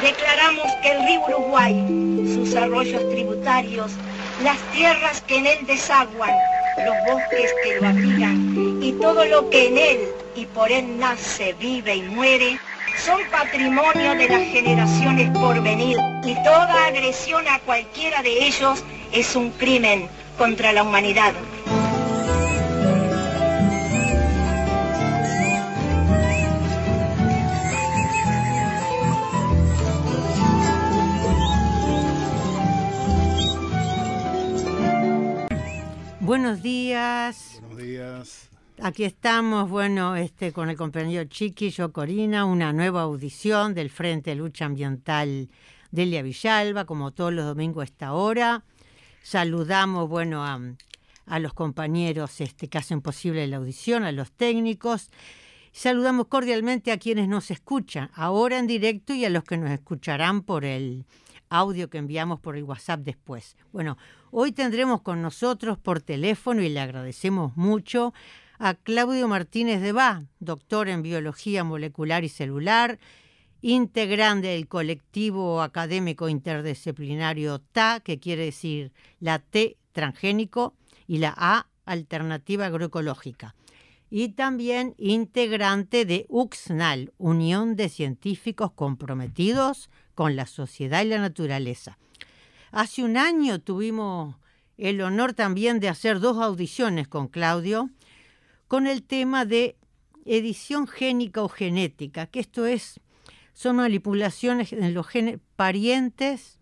Declaramos que el río Uruguay, sus arroyos tributarios, las tierras que en él desaguan, los bosques que lo abrigan y todo lo que en él y por él nace, vive y muere, son patrimonio de las generaciones por venir y toda agresión a cualquiera de ellos es un crimen contra la humanidad. Buenos días. Buenos días. Aquí estamos, con el compañero Chiqui, yo Corina, una nueva audición del Frente de Lucha Ambiental Delia Villalba, como todos los domingos a esta hora. Saludamos, a los compañeros que hacen posible la audición, a los técnicos. Saludamos cordialmente a quienes nos escuchan ahora en directo y a los que nos escucharán por el audio que enviamos por el WhatsApp después. Hoy tendremos con nosotros por teléfono, y le agradecemos mucho, a Claudio Martínez de Bá, doctor en Biología Molecular y Celular, integrante del colectivo académico interdisciplinario TA, que quiere decir la T, transgénico, y la A, alternativa agroecológica. Y también integrante de UXNAL, Unión de Científicos Comprometidos con la Sociedad y la Naturaleza. Hace un año tuvimos el honor también de hacer 2 audiciones con Claudio con el tema de edición génica o genética, que son manipulaciones en los genes parientes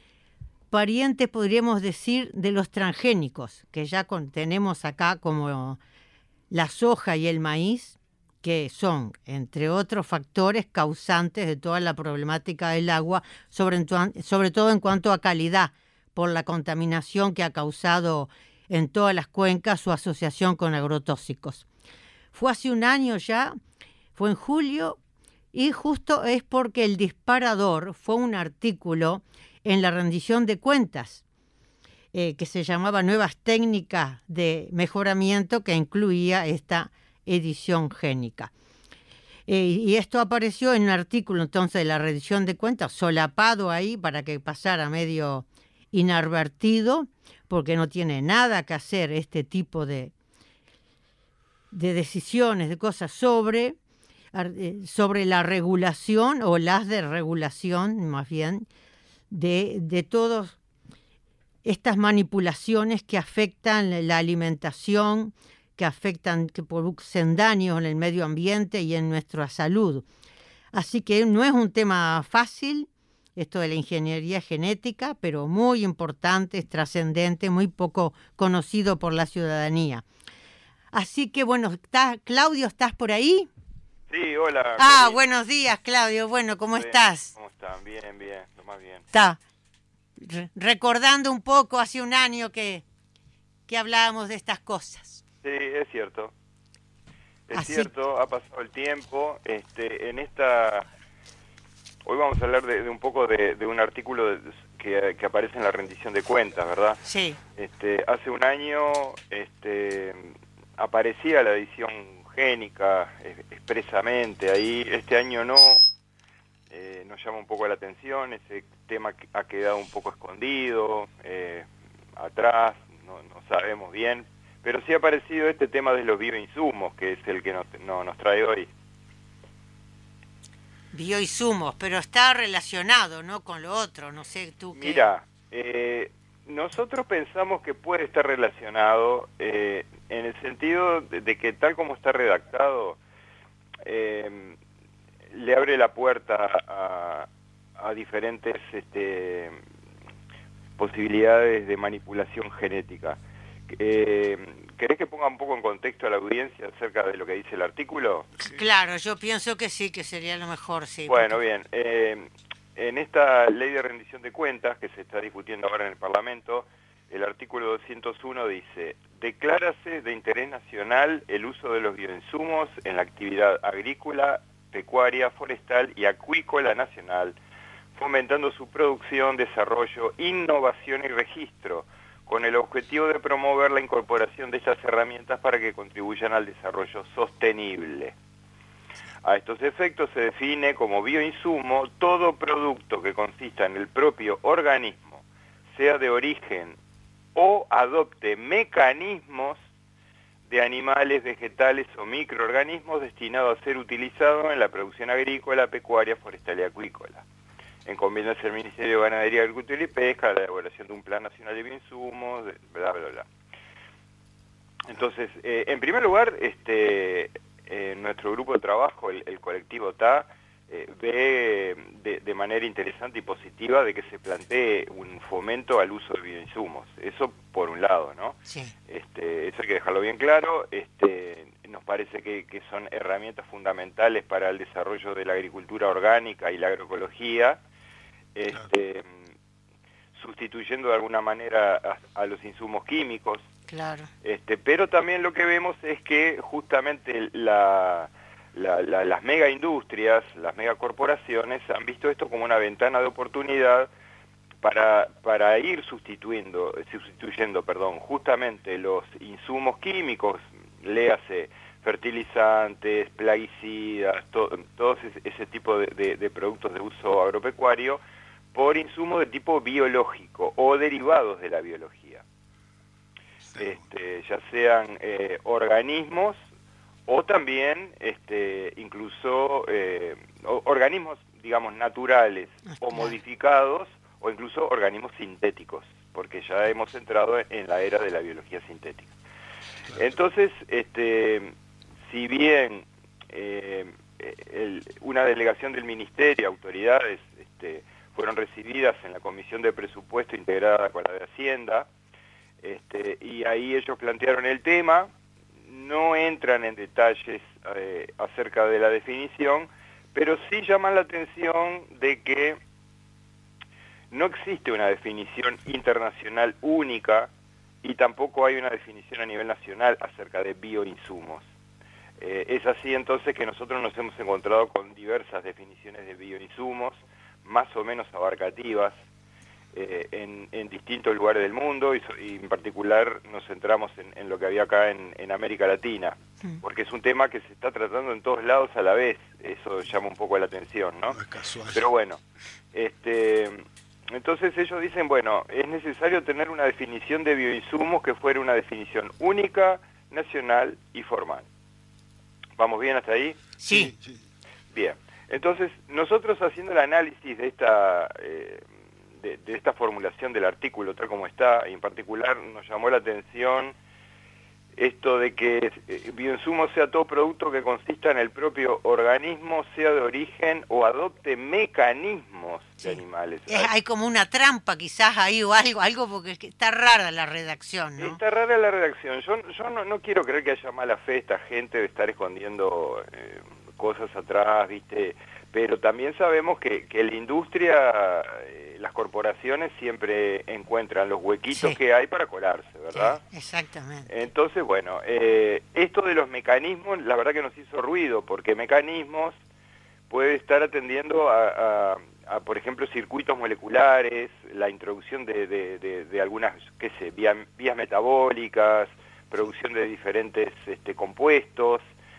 podríamos decir de los transgénicos, que ya tenemos acá como la soja y el maíz, que son, entre otros factores, causantes de toda la problemática del agua, sobre todo en cuanto a calidad, por la contaminación que ha causado en todas las cuencas su asociación con agrotóxicos. Fue hace un año ya, fue en julio, y justo es porque el disparador fue un artículo en la rendición de cuentas, que se llamaba Nuevas Técnicas de Mejoramiento, que incluía esta edición génica. Y esto apareció en un artículo entonces de la rendición de cuentas, solapado ahí para que pasara medio inadvertido, porque no tiene nada que hacer este tipo de decisiones, de cosas sobre la regulación o las de regulación, más bien, de todas estas manipulaciones que afectan la alimentación, que producen daños en el medio ambiente y en nuestra salud. Así que no es un tema fácil, esto de la ingeniería genética, pero muy importante, es trascendente, muy poco conocido por la ciudadanía. Así que Claudio, ¿estás por ahí? Sí, hola. Buenos días, Claudio. ¿Cómo estás? ¿Cómo están? Bien, lo más bien. Está recordando un poco hace un año que hablábamos de estas cosas. Sí, es cierto. Cierto, ha pasado el tiempo. Hoy vamos a hablar de un poco de un artículo que aparece en la rendición de cuentas, ¿verdad? Sí. Hace un año aparecía la edición génica expresamente ahí. Este año no. Nos llama un poco la atención. Ese tema ha quedado un poco escondido, atrás, no sabemos bien. Pero sí ha aparecido este tema de los bioinsumos, que es el que nos trae hoy. Bioinsumos, pero está relacionado, ¿no?, con lo otro, no sé tú qué. Mira, nosotros pensamos que puede estar relacionado en el sentido de que tal como está redactado, le abre la puerta a diferentes posibilidades de manipulación genética. ¿Querés que ponga un poco en contexto a la audiencia acerca de lo que dice el artículo? Claro, yo pienso que sí, que sería lo mejor, sí. Bueno, bien. En esta ley de rendición de cuentas que se está discutiendo ahora en el Parlamento, el artículo 201 dice: declárase de interés nacional el uso de los bioinsumos en la actividad agrícola, pecuaria, forestal y acuícola nacional, fomentando su producción, desarrollo, innovación y registro, con el objetivo de promover la incorporación de estas herramientas para que contribuyan al desarrollo sostenible. A estos efectos se define como bioinsumo todo producto que consista en el propio organismo, sea de origen o adopte mecanismos de animales, vegetales o microorganismos destinados a ser utilizados en la producción agrícola, pecuaria, forestal y acuícola. En conveniencia del Ministerio de Ganadería, Agricultura y Pesca, la elaboración de un Plan Nacional de Bioinsumos, bla, bla, bla. Entonces, en primer lugar, nuestro grupo de trabajo, el colectivo TA, ve de manera interesante y positiva de que se plantee un fomento al uso de bioinsumos. Eso por un lado, ¿no? Sí. Eso hay que dejarlo bien claro. Nos parece que son herramientas fundamentales para el desarrollo de la agricultura orgánica y la agroecología, sustituyendo de alguna manera a los insumos químicos. Claro. Pero también lo que vemos es que justamente las megaindustrias, las megacorporaciones han visto esto como una ventana de oportunidad para ir sustituyendo, justamente los insumos químicos, léase fertilizantes, plaguicidas, todo ese tipo de productos de uso agropecuario, por insumos de tipo biológico o derivados de la biología. Ya sean organismos o también incluso organismos, digamos, naturales o modificados, o incluso organismos sintéticos, porque ya hemos entrado en la era de la biología sintética. Entonces, si bien una delegación del Ministerio, autoridades, fueron recibidas en la Comisión de Presupuesto integrada con la de Hacienda, y ahí ellos plantearon el tema, no entran en detalles acerca de la definición, pero sí llaman la atención de que no existe una definición internacional única y tampoco hay una definición a nivel nacional acerca de bioinsumos. Es así entonces que nosotros nos hemos encontrado con diversas definiciones de bioinsumos, más o menos abarcativas, en distintos lugares del mundo y en particular nos centramos en lo que había acá en América Latina, porque es un tema que se está tratando en todos lados a la vez. Eso llama un poco la atención, ¿no? No es casual. Pero bueno, entonces ellos dicen, bueno, es necesario tener una definición de bioinsumos que fuera una definición única, nacional y formal. ¿Vamos bien hasta ahí? Sí. Bien. Entonces, nosotros haciendo el análisis de esta formulación del artículo tal como está, y en particular nos llamó la atención esto de que bioinsumo sea todo producto que consista en el propio organismo, sea de origen o adopte mecanismos de animales. Hay como una trampa quizás ahí o algo porque está rara la redacción, ¿no? Está rara la redacción. Yo no quiero creer que haya mala fe esta gente de estar escondiendo cosas atrás, ¿viste? Pero también sabemos que la industria, las corporaciones siempre encuentran los huequitos que hay para colarse, ¿verdad? Sí, exactamente. Entonces, bueno, esto de los mecanismos, la verdad que nos hizo ruido, porque mecanismos puede estar atendiendo a por ejemplo, circuitos moleculares, la introducción de algunas, qué sé, vías metabólicas, producción de diferentes compuestos,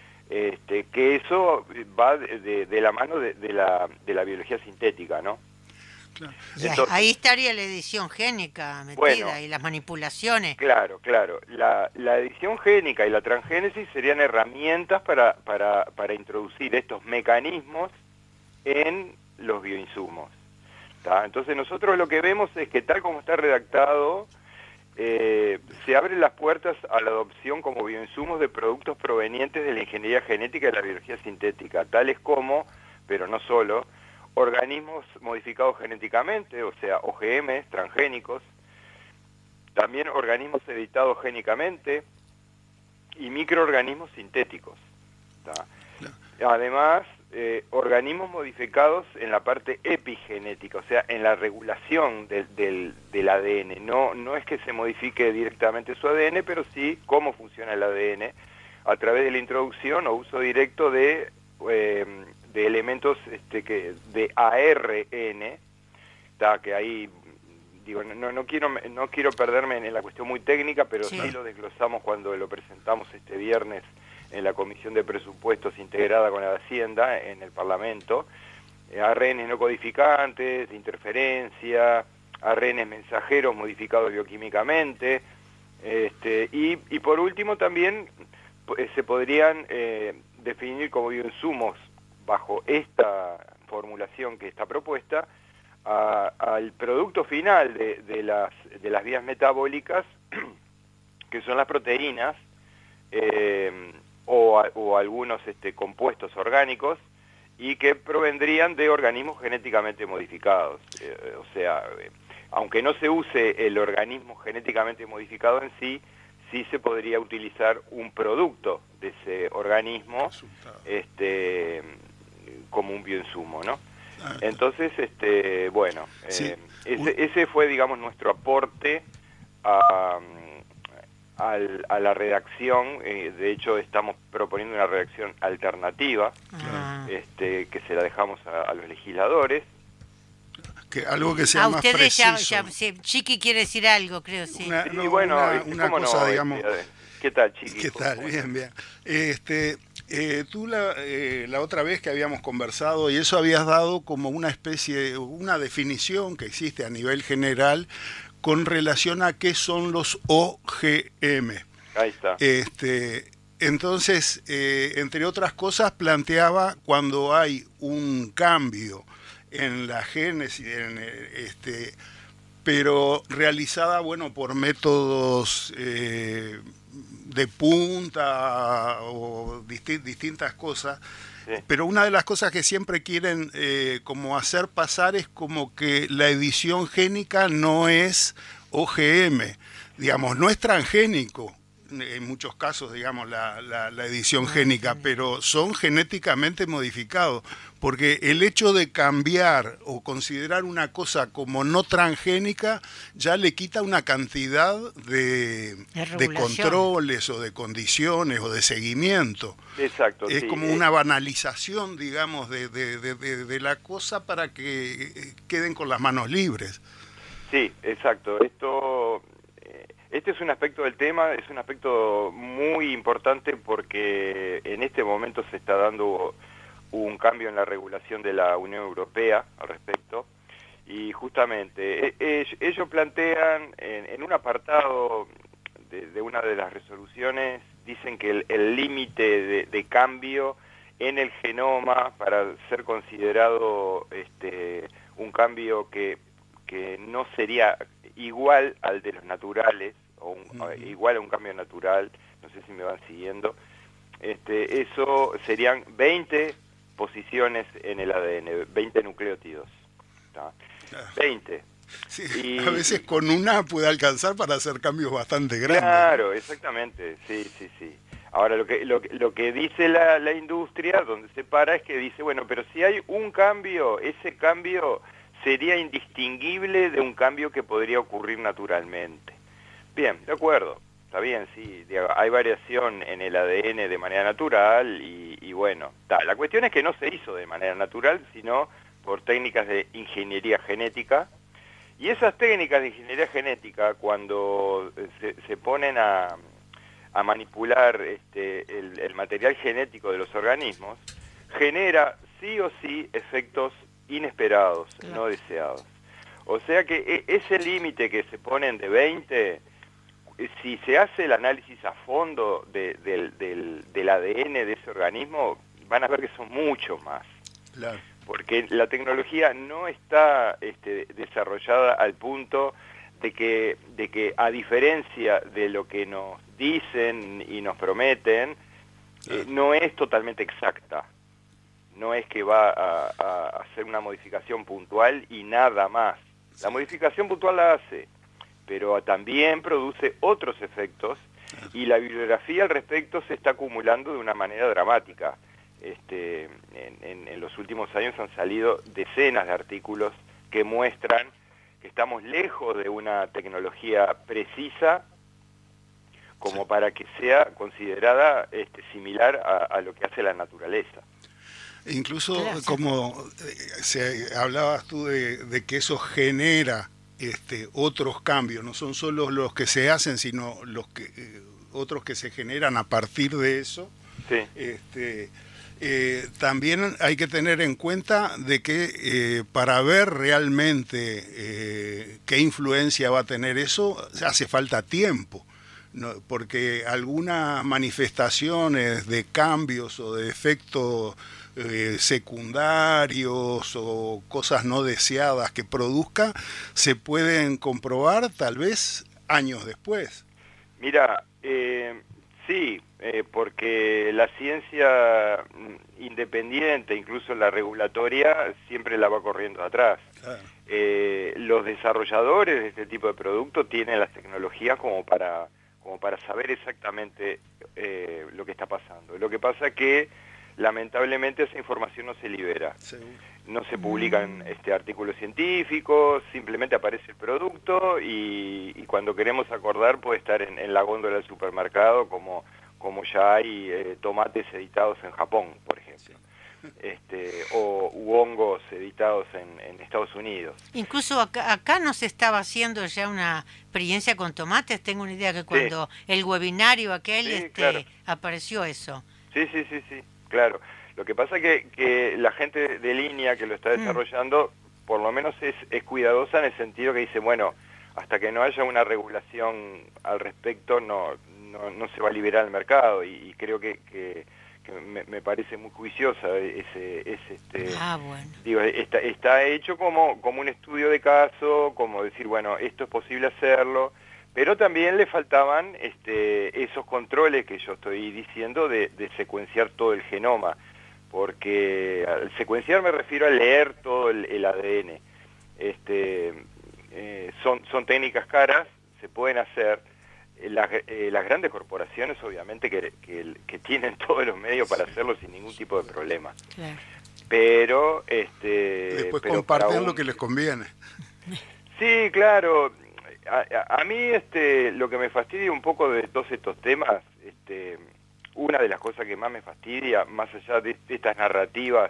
que eso va de la mano de la biología sintética, ¿no? Claro. Entonces, ahí estaría la edición génica metida, bueno, y las manipulaciones. Claro. La edición génica y la transgénesis serían herramientas para introducir estos mecanismos en los bioinsumos. ¿Tá? Entonces nosotros lo que vemos es que tal como está redactado, se abren las puertas a la adopción como bioinsumos de productos provenientes de la ingeniería genética y de la biología sintética, tales como, pero no solo, organismos modificados genéticamente, o sea, OGM, transgénicos, también organismos editados génicamente y microorganismos sintéticos. ¿Tá? Además, organismos modificados en la parte epigenética, o sea, en la regulación del ADN. No es que se modifique directamente su ADN, pero sí cómo funciona el ADN a través de la introducción o uso directo de elementos de ARN, que ahí digo, no quiero perderme en la cuestión muy técnica, pero sí lo desglosamos cuando lo presentamos este viernes en la Comisión de Presupuestos integrada con la Hacienda en el Parlamento, ARNs no codificantes, de interferencia, ARNs mensajeros modificados bioquímicamente, y por último también se podrían definir como bioinsumos bajo esta formulación que está propuesta al producto final de las vías metabólicas, que son las proteínas o algunos compuestos orgánicos, y que provendrían de organismos genéticamente modificados. O sea, aunque no se use el organismo genéticamente modificado en sí, sí se podría utilizar un producto de ese organismo como un bioinsumo, ¿no? Entonces, bueno, sí. Ese fue, digamos, nuestro aporte a la redacción. De hecho, estamos proponiendo una redacción alternativa, que se la dejamos a los legisladores. Algo que sea más preciso. Chiqui quiere decir algo, creo, sí. Una cosa, digamos... ¿Qué tal, Chiqui? ¿Qué tal? Bien. Tú la otra vez que habíamos conversado, y eso habías dado como una definición que existe a nivel general con relación a qué son los OGM. Ahí está. Entonces, entre otras cosas, planteaba cuando hay un cambio en la génesis, pero realizada, por métodos de punta o distintas cosas, sí. Pero una de las cosas que siempre quieren como hacer pasar es como que la edición génica no es OGM, digamos, no es transgénico. En muchos casos, digamos, la edición génica, pero son genéticamente modificados, porque el hecho de cambiar o considerar una cosa como no transgénica ya le quita una cantidad de controles o de condiciones o de seguimiento. Exacto. Es sí, como una banalización, digamos, de la cosa para que queden con las manos libres. Sí, exacto. Este es un aspecto del tema, es un aspecto muy importante porque en este momento se está dando un cambio en la regulación de la Unión Europea al respecto, y justamente ellos plantean en un apartado de una de las resoluciones, dicen que el límite de cambio en el genoma para ser considerado un cambio que no sería igual al de los naturales, igual a un cambio natural, no sé si me van siguiendo, eso serían 20 posiciones en el ADN, 20 nucleótidos, ¿tá? 20. Sí, a veces con una puede alcanzar para hacer cambios bastante grandes. Claro, exactamente, sí. Ahora, lo que dice la industria, donde se para, es que dice, bueno, pero si hay un cambio, ese cambio sería indistinguible de un cambio que podría ocurrir naturalmente. Bien, de acuerdo, está bien, sí, hay variación en el ADN de manera natural y bueno, la cuestión es que no se hizo de manera natural, sino por técnicas de ingeniería genética, y esas técnicas de ingeniería genética, cuando se ponen a manipular el material genético de los organismos, genera sí o sí efectos inesperados, no deseados. O sea que ese límite que se ponen de 20, si se hace el análisis a fondo del ADN de ese organismo, van a ver que son mucho más. Claro. Porque la tecnología no está desarrollada al punto de que a diferencia de lo que nos dicen y nos prometen, no es totalmente exacta. No es que va a hacer una modificación puntual y nada más. La modificación puntual la hace, pero también produce otros efectos, y la bibliografía al respecto se está acumulando de una manera dramática. En los últimos años han salido decenas de artículos que muestran que estamos lejos de una tecnología precisa como para que sea considerada similar a lo que hace la naturaleza. Incluso como hablabas tú de que eso genera otros cambios, no son solo los que se hacen, sino los que otros que se generan a partir de eso. Sí. También hay que tener en cuenta de que para ver realmente qué influencia va a tener eso, hace falta tiempo, ¿no? Porque algunas manifestaciones de cambios o de efectos secundarios o cosas no deseadas que produzca se pueden comprobar tal vez años después. Mira, sí, porque la ciencia independiente, incluso la regulatoria, siempre la va corriendo atrás. Claro. Los desarrolladores de este tipo de producto tienen las tecnologías como para saber exactamente lo que está pasando. Lo que pasa es que lamentablemente esa información no se libera. Seguro. No se publican artículos científicos, simplemente aparece el producto y cuando queremos acordar puede estar en la góndola del supermercado, como ya hay tomates editados en Japón, por ejemplo, u hongos editados en Estados Unidos. Incluso acá no se estaba haciendo ya una experiencia con tomates. Tengo una idea que cuando el webinario aquel claro. apareció eso. Sí, claro. Lo que pasa es que la gente de línea que lo está desarrollando, por lo menos es cuidadosa en el sentido que dice, bueno, hasta que no haya una regulación al respecto, no se va a liberar el mercado, y creo que me parece muy juiciosa bueno. Digo, está hecho como un estudio de caso, como decir, bueno, esto es posible hacerlo, pero también le faltaban esos controles que yo estoy diciendo de secuenciar todo el genoma, porque al secuenciar me refiero a leer todo el ADN. Son técnicas caras, se pueden hacer. Las grandes corporaciones obviamente que tienen todos los medios para hacerlo sin ningún tipo de problema. Claro. Pero después comparten lo que les conviene. Sí, claro. A mí lo que me fastidia un poco de todos estos temas, una de las cosas que más me fastidia, más allá de estas narrativas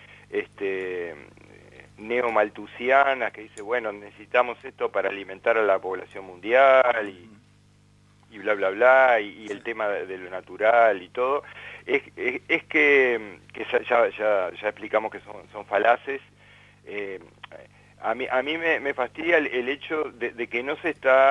neomalthusianas que dice, bueno, necesitamos esto para alimentar a la población mundial y bla bla bla, y el tema de lo natural y todo, es que ya explicamos que son falaces. A mí me fastidia el hecho de que no se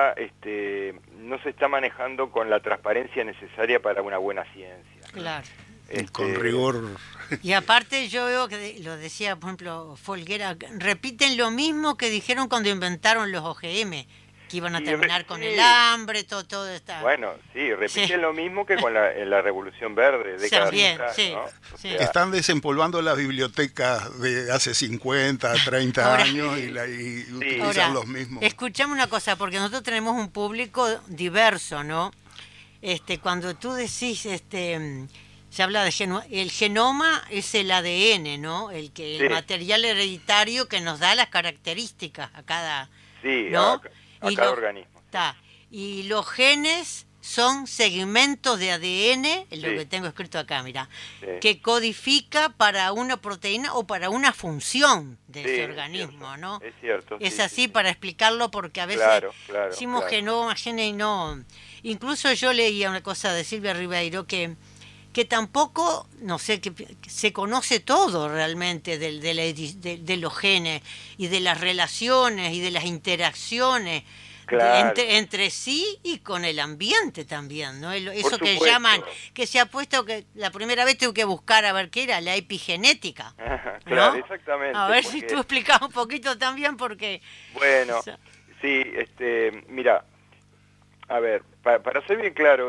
está manejando con la transparencia necesaria para una buena ciencia. Claro. Con rigor. Y aparte yo veo que, lo decía por ejemplo Folguera, repiten lo mismo que dijeron cuando inventaron los OGM, que iban a terminar con el hambre, todo está... Bueno, sí, repiten lo mismo que con la Revolución Verde, décadas atrás, ¿no? O sea, están desempolvando las bibliotecas de hace 50, 30 años y utilizan los mismos. Escuchame una cosa, porque nosotros tenemos un público diverso, ¿no? Cuando tú decís, se habla de el genoma es el ADN, ¿no? El material hereditario que nos da las características a cada... Sí, ¿no? a cada organismo. Y los genes son segmentos de ADN, es lo que tengo escrito acá, mira, que codifica para una proteína o para una función de ese organismo, ¿no? Es cierto. Es así para explicarlo, porque a veces decimos genoma, genes y no. Incluso yo leía una cosa de Silvia Ribeiro que tampoco, no sé, que se conoce todo realmente de los genes y de las relaciones y de las interacciones entre sí y con el ambiente también, ¿no? Eso que llaman, que se ha puesto, que la primera vez tuve que buscar a ver qué era, la epigenética. Claro, ¿no? Exactamente. A ver si tú explicas un poquito también, porque... Bueno, sí, mira, a ver, para ser bien claro,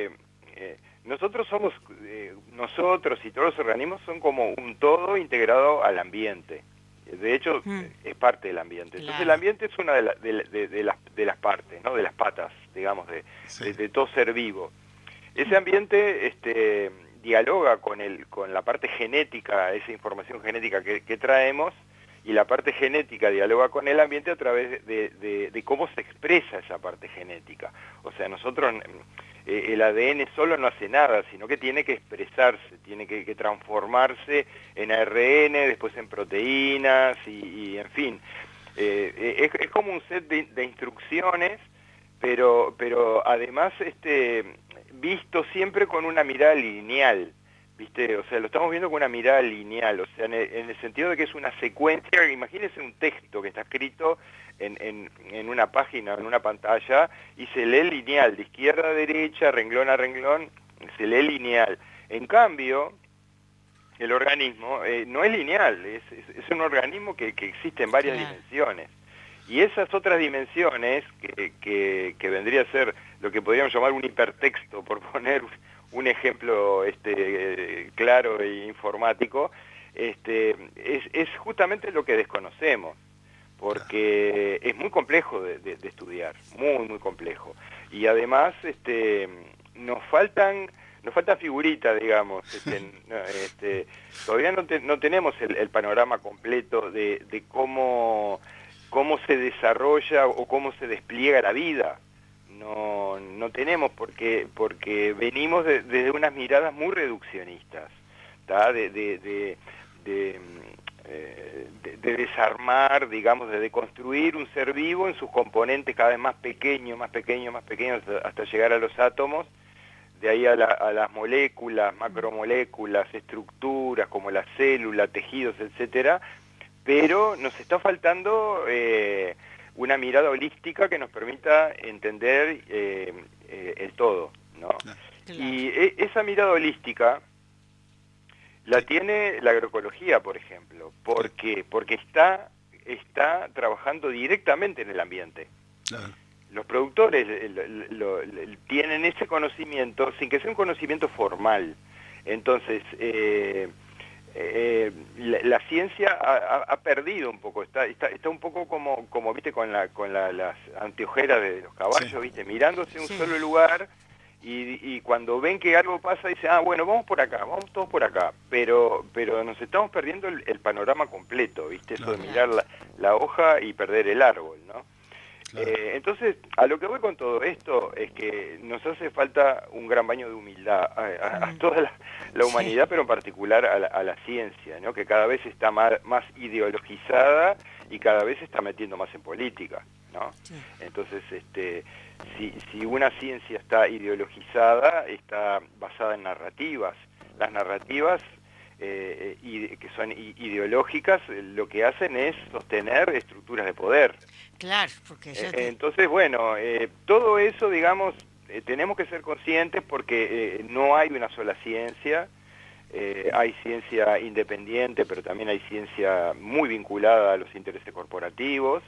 nosotros somos, nosotros y todos los organismos son como un todo integrado al ambiente. De hecho, es parte del ambiente. Entonces el ambiente es una de las partes, ¿no? De las patas, digamos, de todo ser vivo. Ese ambiente dialoga con la parte genética, esa información genética que traemos, y la parte genética dialoga con el ambiente a través de cómo se expresa esa parte genética. O sea, nosotros... el ADN solo no hace nada, sino que tiene que expresarse, tiene que transformarse en ARN, después en proteínas y en fin. Es como un set de instrucciones, pero además visto siempre con una mirada lineal. ¿viste? O sea, lo estamos viendo con una mirada lineal, o sea, en el sentido de que es una secuencia. Imagínense un texto que está escrito en una página, en una pantalla, y se lee lineal, de izquierda a derecha, renglón a renglón, se lee lineal. En cambio, el organismo no es lineal, es un organismo que existe en varias dimensiones. Y esas otras dimensiones, que vendría a ser lo que podríamos llamar un hipertexto, por poner un ejemplo claro e informático, es justamente lo que desconocemos, porque es muy complejo de estudiar, muy complejo. Y además nos faltan figuritas, digamos. Todavía no tenemos el panorama completo de cómo se desarrolla o cómo se despliega la vida. No tenemos, porque venimos desde unas miradas muy reduccionistas, ¿tá? de desarmar, digamos, de deconstruir un ser vivo en sus componentes cada vez más pequeños, hasta llegar a los átomos, de ahí a las moléculas, macromoléculas, estructuras como la célula, tejidos, etcétera. Pero nos está faltando una mirada holística que nos permita entender el todo, ¿no? Claro. Y esa mirada holística la tiene la agroecología, por ejemplo. ¿Por qué? Porque está trabajando directamente en el ambiente. Claro. Los productores tienen ese conocimiento sin que sea un conocimiento formal. Entonces, la ciencia ha perdido un poco, está un poco como viste con las anteojeras de los caballos, sí, viste, mirándose un solo lugar, y cuando ven que algo pasa dicen, bueno, vamos por acá, vamos todos por acá, pero nos estamos perdiendo el panorama completo, viste, claro, eso de mirar la hoja y perder el árbol, ¿no? Claro. Entonces, a lo que voy con todo esto es que nos hace falta un gran baño de humildad a toda la humanidad, sí, pero en particular a la ciencia, ¿no? Que cada vez está más ideologizada y cada vez se está metiendo más en política, ¿no? Sí. Entonces, si una ciencia está ideologizada, está basada en narrativas. Las narrativas que son ideológicas, lo que hacen es sostener estructuras de poder. Claro, porque entonces, bueno, todo eso, digamos, tenemos que ser conscientes, porque no hay una sola ciencia. Hay ciencia independiente, pero también hay ciencia muy vinculada a los intereses corporativos.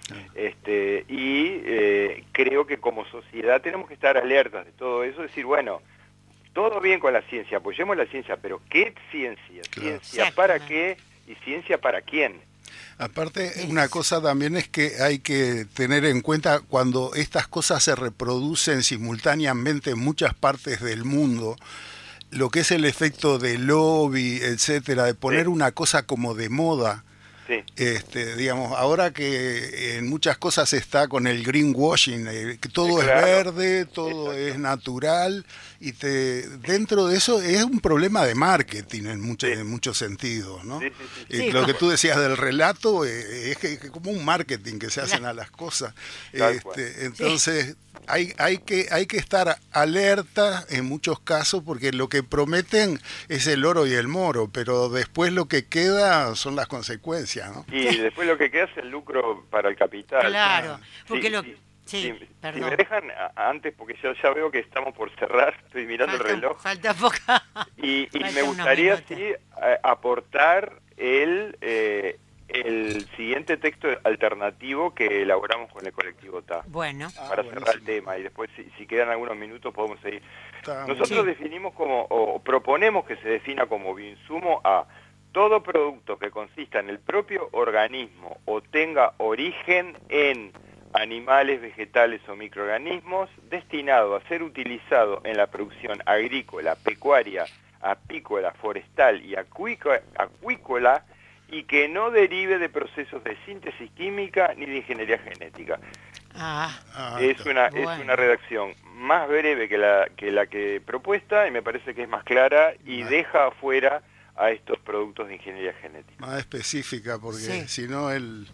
Creo que como sociedad tenemos que estar alertas de todo eso, decir, bueno, todo bien con la ciencia, apoyemos la ciencia, pero ¿qué ciencia? Claro. ¿Ciencia para qué y ciencia para quién? Aparte, una cosa también es que hay que tener en cuenta cuando estas cosas se reproducen simultáneamente en muchas partes del mundo, lo que es el efecto de lobby, etcétera, de poner una cosa como de moda. Sí. Digamos, ahora que en muchas cosas está con el greenwashing, que todo es verde, todo es natural, y dentro de eso es un problema de marketing en muchos sentidos, ¿no? Lo que tú decías del relato es como un marketing que se hacen a las cosas. Entonces hay que estar alerta en muchos casos, porque lo que prometen es el oro y el moro, pero después lo que queda son las consecuencias, ¿no? Y después lo que queda es el lucro para el capital. Claro, porque si me dejan antes, porque yo ya veo que estamos por cerrar, estoy mirando el reloj. Falta poca. Y me gustaría aportar el siguiente texto alternativo que elaboramos con el colectivo TA. Bueno. Para cerrar el tema, y después si quedan algunos minutos podemos seguir. Nosotros definimos o proponemos que se defina como bioinsumo a todo producto que consista en el propio organismo o tenga origen en animales, vegetales o microorganismos, destinado a ser utilizado en la producción agrícola, pecuaria, apícola, forestal y acuícola, y que no derive de procesos de síntesis química ni de ingeniería genética. Es una redacción más breve que la que propuesta, y me parece que es más clara y deja afuera a estos productos de ingeniería genética. Más específica, porque si no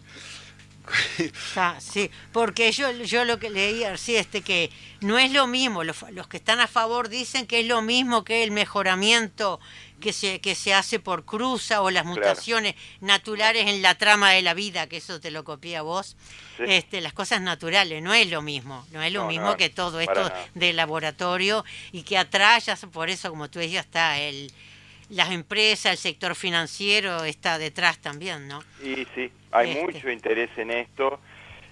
sí, porque yo lo que leía que no es lo mismo, los que están a favor dicen que es lo mismo que el mejoramiento que se hace por cruza, o las mutaciones naturales en la trama de la vida, que eso te lo copié a vos. Sí. Las cosas naturales, no es lo mismo, que todo esto de laboratorio, y que atrás, ya por eso, como tú decías, está las empresas, el sector financiero está detrás también, ¿no? Y sí, hay mucho interés en esto.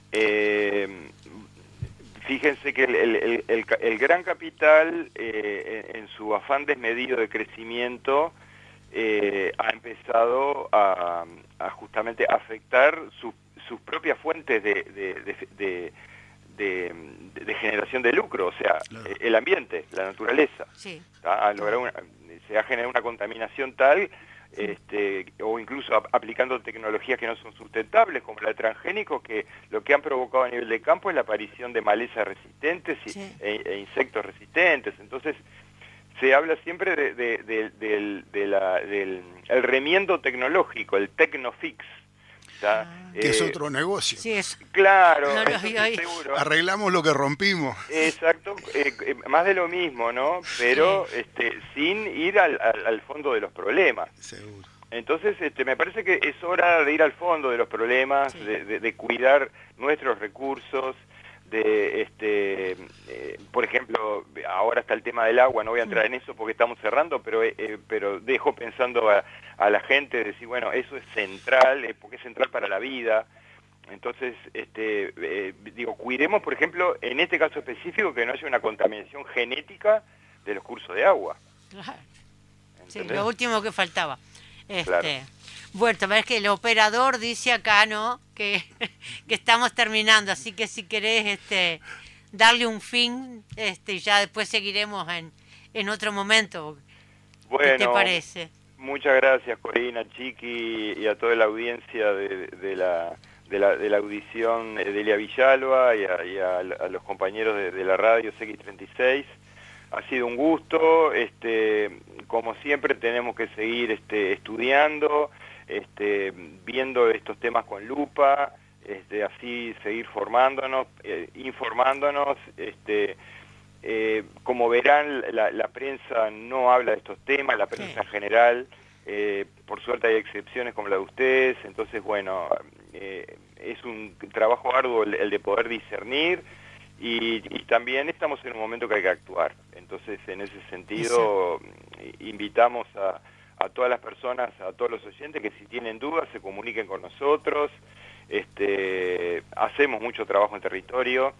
Fíjense que el gran capital, en su afán desmedido de crecimiento, ha empezado a justamente afectar sus propias fuentes de generación de lucro, o sea, el ambiente, la naturaleza. Sí. Se ha generado una contaminación tal, o incluso aplicando tecnologías que no son sustentables, como el transgénico, que lo que han provocado a nivel de campo es la aparición de malezas resistentes e insectos resistentes. Entonces, se habla siempre del remiendo tecnológico, el tecnofix. Que es otro negocio. Sí, es. Claro, seguro. Arreglamos lo que rompimos. Exacto, más de lo mismo, ¿no? Pero sin ir al fondo de los problemas. Seguro. Entonces, me parece que es hora de ir al fondo de los problemas, de cuidar nuestros recursos, por ejemplo, ahora está el tema del agua, no voy a entrar en eso porque estamos cerrando, pero dejo pensando a la gente, decir, bueno, eso es central, porque es central para la vida. Entonces, cuidemos, por ejemplo, en este caso específico, que no haya una contaminación genética de los cursos de agua. Claro. Sí, lo último que faltaba. Claro. Bueno, es que el operador dice acá, ¿no?, que estamos terminando, así que si querés darle un fin, ya después seguiremos en otro momento. Bueno, ¿qué te parece? Muchas gracias, Corina, Chiqui, y a toda la audiencia de la audición de Delia Villalba, y a los compañeros de la radio CX36. Ha sido un gusto. Como siempre tenemos que seguir estudiando, viendo estos temas con lupa, así seguir formándonos, informándonos. Como verán, la prensa no habla de estos temas, la prensa en general. Por suerte hay excepciones como la de ustedes. Entonces, bueno, es un trabajo arduo el de poder discernir, y también estamos en un momento que hay que actuar. Entonces, en ese sentido, invitamos a todas las personas, a todos los oyentes, que si tienen dudas se comuniquen con nosotros. Hacemos mucho trabajo en territorio,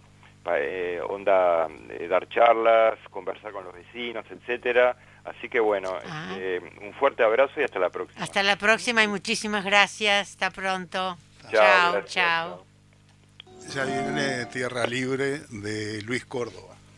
dar charlas, conversar con los vecinos, etcétera. Así que bueno, un fuerte abrazo y hasta la próxima. Hasta la próxima y muchísimas gracias. Hasta pronto. Chao. Chao. Ya viene Tierra Libre de Luis Córdoba.